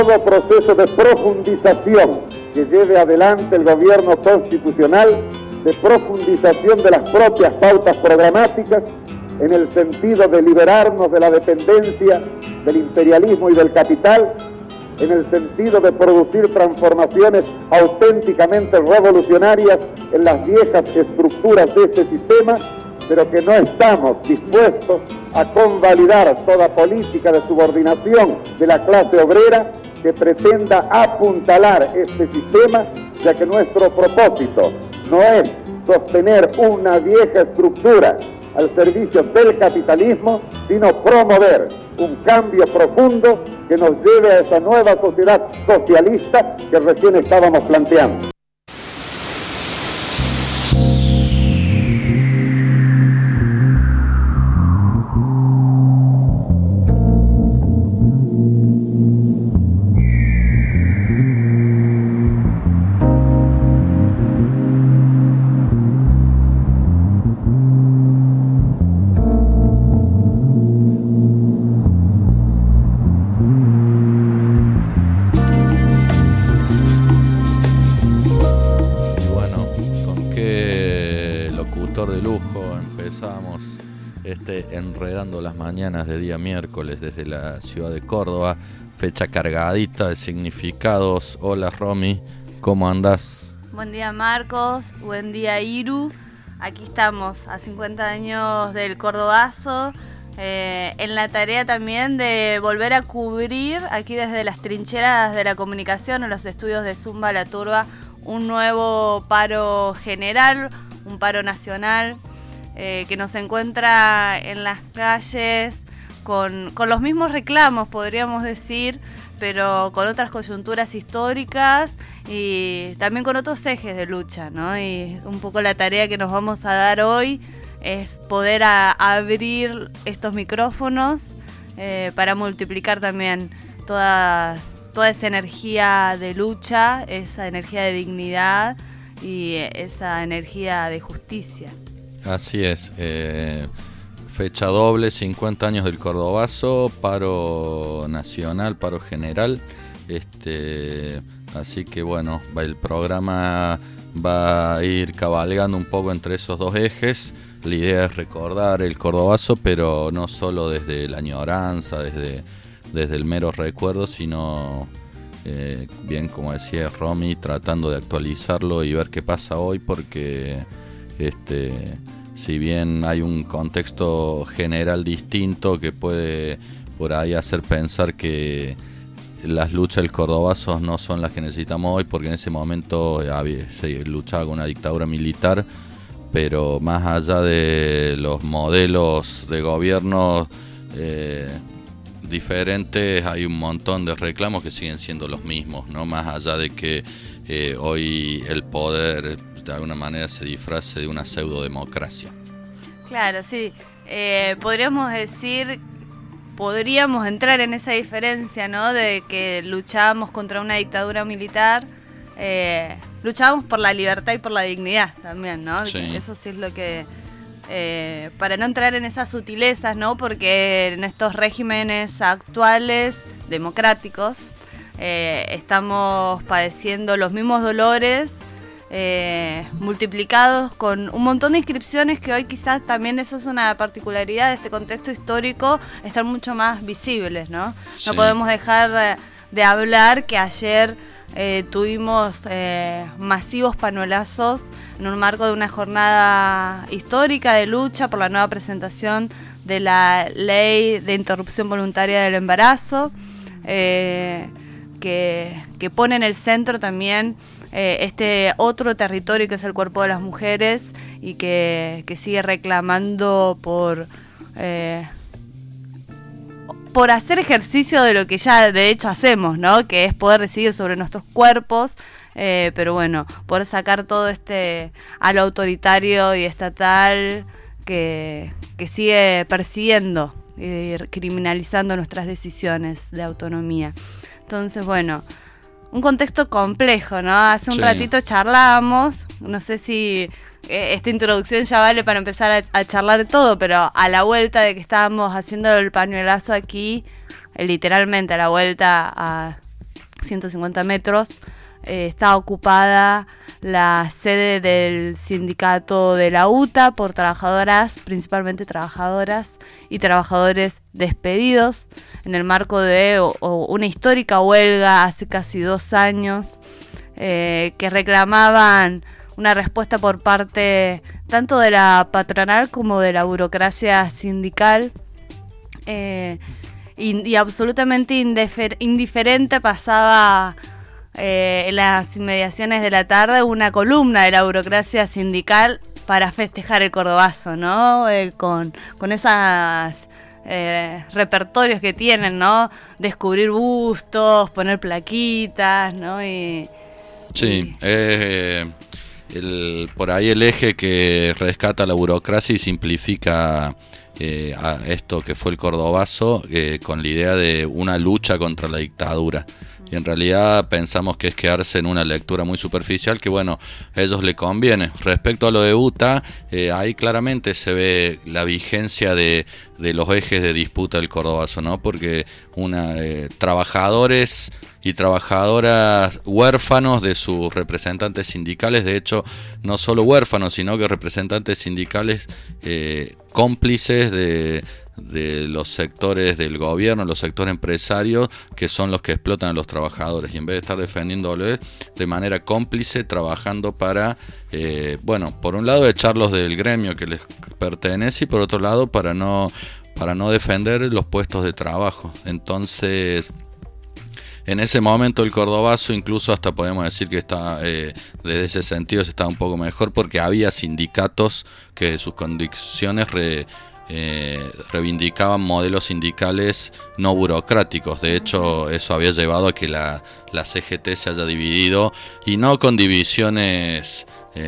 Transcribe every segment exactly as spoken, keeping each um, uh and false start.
Todo proceso de profundización que lleve adelante el gobierno constitucional, de profundización de las propias pautas programáticas, en el sentido de liberarnos de la dependencia del imperialismo y del capital, en el sentido de producir transformaciones auténticamente revolucionarias en las viejas estructuras de este sistema, pero que no estamos dispuestos a convalidar toda política de subordinación de la clase obrera que pretenda apuntalar este sistema, ya que nuestro propósito no es sostener una vieja estructura al servicio del capitalismo, sino promover un cambio profundo que nos lleve a esa nueva sociedad socialista que recién estábamos planteando. Enredando las mañanas de día miércoles desde la ciudad de Córdoba, fecha cargadita de significados. Hola Romy, ¿cómo andás? Buen día Marcos, buen día Iru. Aquí estamos a cincuenta años del Cordobazo, eh, en la tarea también de volver a cubrir aquí desde las trincheras de la comunicación en los estudios de Zumba La Turba un nuevo paro general, un paro nacional. Eh, que nos encuentra en las calles con, con los mismos reclamos, podríamos decir, pero con otras coyunturas históricas y también con otros ejes de lucha, ¿no? Y un poco la tarea que nos vamos a dar hoy es poder a, abrir estos micrófonos eh, para multiplicar también toda, toda esa energía de lucha, esa energía de dignidad y esa energía de justicia. Así es, eh, fecha doble, cincuenta años del Cordobazo, paro nacional, paro general, este, así que bueno, el programa va a ir cabalgando un poco entre esos dos ejes. La idea es recordar el Cordobazo, pero no solo desde la añoranza, desde, desde el mero recuerdo, sino, eh, bien como decía Romy, tratando de actualizarlo y ver qué pasa hoy, porque este, si bien hay un contexto general distinto que puede por ahí hacer pensar que las luchas del Cordobazo no son las que necesitamos hoy, porque en ese momento había, se luchaba con una dictadura militar, pero más allá de los modelos de gobierno eh, diferentes, hay un montón de reclamos que siguen siendo los mismos, ¿no? Más allá de que eh, hoy el poder de alguna manera se disfrace de una pseudodemocracia. Claro, sí. Eh, podríamos decir, podríamos entrar en esa diferencia, ¿no? De que luchábamos contra una dictadura militar, eh, luchábamos por la libertad y por la dignidad también, ¿no? Sí. Eso sí es lo que... Eh, para no entrar en esas sutilezas, ¿no? Porque en estos regímenes actuales, democráticos, eh, estamos padeciendo los mismos dolores, Eh, multiplicados con un montón de inscripciones que hoy quizás también esa es una particularidad de este contexto histórico, están mucho más visibles, ¿no? Sí. No podemos dejar de hablar que ayer eh, tuvimos eh, masivos panuelazos en un marco de una jornada histórica de lucha por la nueva presentación de la ley de interrupción voluntaria del embarazo, eh, que, que pone en el centro también Eh, este otro territorio que es el cuerpo de las mujeres y que, que sigue reclamando por eh, por hacer ejercicio de lo que ya de hecho hacemos, ¿no? Que es poder decidir sobre nuestros cuerpos, eh, pero bueno, poder sacar todo este a lo autoritario y estatal que, que sigue persiguiendo y criminalizando nuestras decisiones de autonomía. Entonces, bueno, un contexto complejo, ¿no? Hace un sí. ratito charlábamos, no sé si eh, esta introducción ya vale para empezar a, a charlar de todo, pero a la vuelta de que estábamos haciendo el pañuelazo aquí, eh, literalmente a la vuelta a ciento cincuenta metros, eh, está ocupada la sede del sindicato de la U T A por trabajadoras, principalmente trabajadoras y trabajadores despedidos en el marco de o, o una histórica huelga hace casi dos años eh, que reclamaban una respuesta por parte tanto de la patronal como de la burocracia sindical. Eh, y, y absolutamente indifer- indiferente pasaba eh, en las inmediaciones de la tarde una columna de la burocracia sindical para festejar el Cordobazo, ¿no? Eh, con, con esas eh, repertorios que tienen, ¿no? Descubrir bustos, poner plaquitas, ¿no? Y, sí, y... Eh, el, por ahí el eje que rescata la burocracia y simplifica eh, a esto que fue el Cordobazo eh, con la idea de una lucha contra la dictadura. Y en realidad pensamos que es quedarse en una lectura muy superficial que, bueno, a ellos les conviene. Respecto a lo de U T A, eh, ahí claramente se ve la vigencia de, de los ejes de disputa del Cordobazo, ¿no? Porque una eh, trabajadores y trabajadoras huérfanos de sus representantes sindicales, de hecho, no solo huérfanos, sino que representantes sindicales eh, cómplices de... de los sectores del gobierno, los sectores empresarios, que son los que explotan a los trabajadores, y en vez de estar defendiéndoles de manera cómplice, trabajando para, eh, bueno, por un lado echarlos del gremio que les pertenece y por otro lado para no, para no defender los puestos de trabajo. Entonces, en ese momento el Cordobazo incluso hasta podemos decir que está, eh, desde ese sentido se estaba un poco mejor porque había sindicatos que sus condiciones re, Eh, reivindicaban modelos sindicales no burocráticos. De hecho, eso había llevado a que la, la C G T se haya dividido, y no con divisiones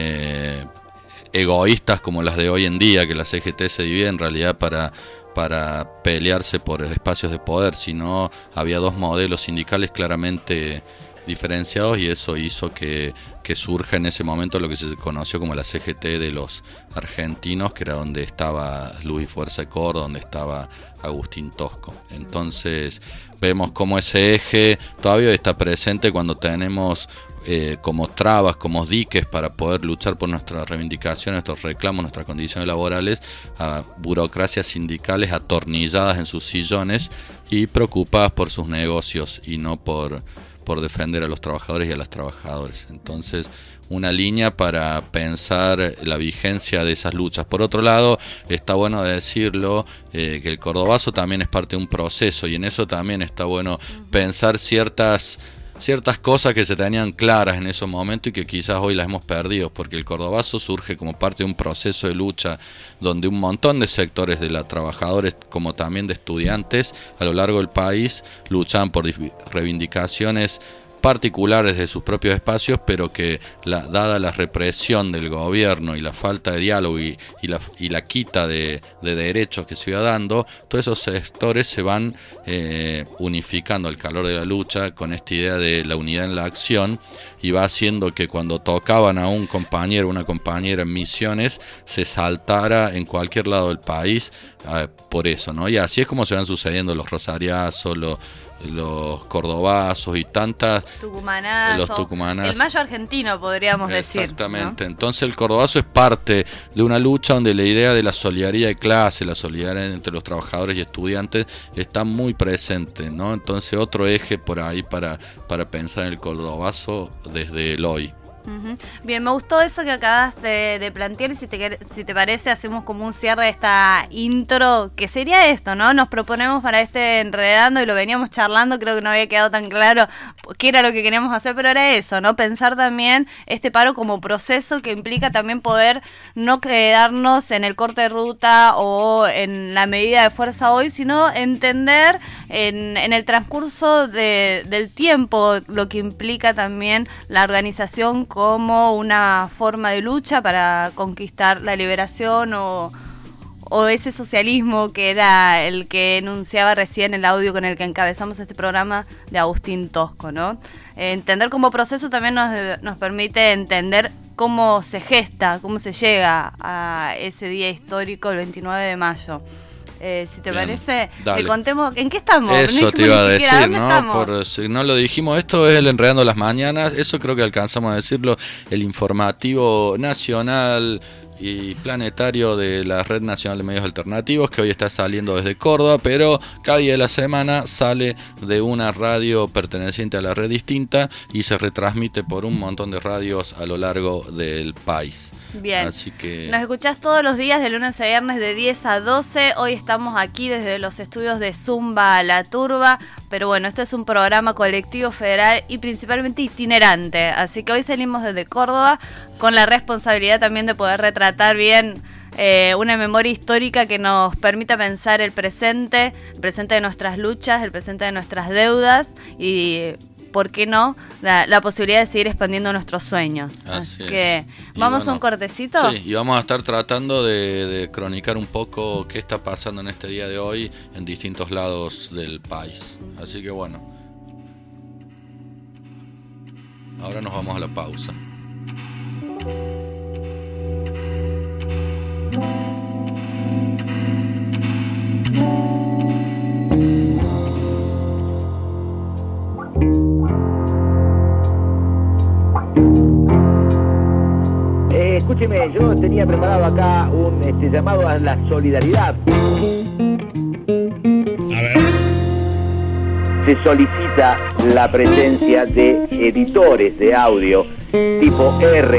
eh, egoístas como las de hoy en día, que la C G T se divide en realidad para, para pelearse por espacios de poder, sino había dos modelos sindicales claramente diferenciados, y eso hizo que, que surja en ese momento lo que se conoció como la C G T de los argentinos, que era donde estaba Luis Fuerza de Córdoba, donde estaba Agustín Tosco. Entonces vemos cómo ese eje todavía está presente cuando tenemos eh, como trabas, como diques para poder luchar por nuestras reivindicaciones, nuestros reclamos, nuestras condiciones laborales, a burocracias sindicales atornilladas en sus sillones y preocupadas por sus negocios y no por por defender a los trabajadores y a las trabajadoras. Entonces, una línea para pensar la vigencia de esas luchas. Por otro lado, está bueno decirlo, eh, que el Cordobazo también es parte de un proceso, y en eso también está bueno pensar ciertas ciertas cosas que se tenían claras en esos momentos y que quizás hoy las hemos perdido, porque el Cordobazo surge como parte de un proceso de lucha donde un montón de sectores de los trabajadores, como también de estudiantes a lo largo del país, luchaban por reivindicaciones particulares de sus propios espacios, pero que la, dada la represión del gobierno y la falta de diálogo y, y, la, y la quita de, de derechos que se iba dando, todos esos sectores se van eh, unificando al calor de la lucha con esta idea de la unidad en la acción, y va haciendo que cuando tocaban a un compañero o una compañera en Misiones se saltara en cualquier lado del país eh, por eso, ¿no? Y así es como se van sucediendo los rosariazos, los los cordobazos y tantas Tucumanazo, los tucumanazos. El mayo argentino, podríamos decir. Exactamente, ¿no? Entonces el Cordobazo es parte de una lucha donde la idea de la solidaridad de clase, la solidaridad entre los trabajadores y estudiantes está muy presente, ¿no? Entonces otro eje por ahí para, para pensar en el Cordobazo desde el hoy. Uh-huh. Bien, me gustó eso que acabas de, de plantear, y si te, si te parece hacemos como un cierre de esta intro, que sería esto, ¿no? Nos proponemos para este Enredando, y lo veníamos charlando, creo que no había quedado tan claro qué era lo que queríamos hacer, pero era eso, ¿no? Pensar también este paro como proceso que implica también poder no quedarnos en el corte de ruta o en la medida de fuerza hoy, sino entender en, en el transcurso de, del tiempo lo que implica también la organización como una forma de lucha para conquistar la liberación o, o ese socialismo que era el que enunciaba recién el audio con el que encabezamos este programa de Agustín Tosco, ¿no? Eh, entender como proceso también nos, nos permite entender cómo se gesta, cómo se llega a ese día histórico, el veintinueve de mayo. eh, si te Bien, parece, dale. que contemos en qué estamos. Eso no te iba a ni siquiera, decir, ¿dónde ¿no? estamos? Por si no lo dijimos, esto es el Enredando las Mañanas, eso creo que alcanzamos a decirlo, el informativo nacional y planetario de la Red Nacional de Medios Alternativos, que hoy está saliendo desde Córdoba, pero cada día de la semana sale de una radio perteneciente a la red distinta y se retransmite por un montón de radios a lo largo del país. Bien, así que nos escuchás todos los días de lunes a viernes de diez a doce. Hoy estamos aquí desde los estudios de Zumba a la Turba, pero bueno, este es un programa colectivo, federal y principalmente itinerante, así que hoy salimos desde Córdoba con la responsabilidad también de poder retratar bien eh, una memoria histórica que nos permita pensar el presente, el presente de nuestras luchas, el presente de nuestras deudas y, ¿por qué no?, la, la posibilidad de seguir expandiendo nuestros sueños. Así Así que, es. ¿vamos bueno, a un cortecito? Sí, y vamos a estar tratando de, de cronicar un poco qué está pasando en este día de hoy en distintos lados del país. Así que bueno, ahora nos vamos a la pausa. Eh, escúcheme, yo tenía preparado acá un este, llamado a la solidaridad. A ver. Se solicita la presencia de editores de audio tipo R.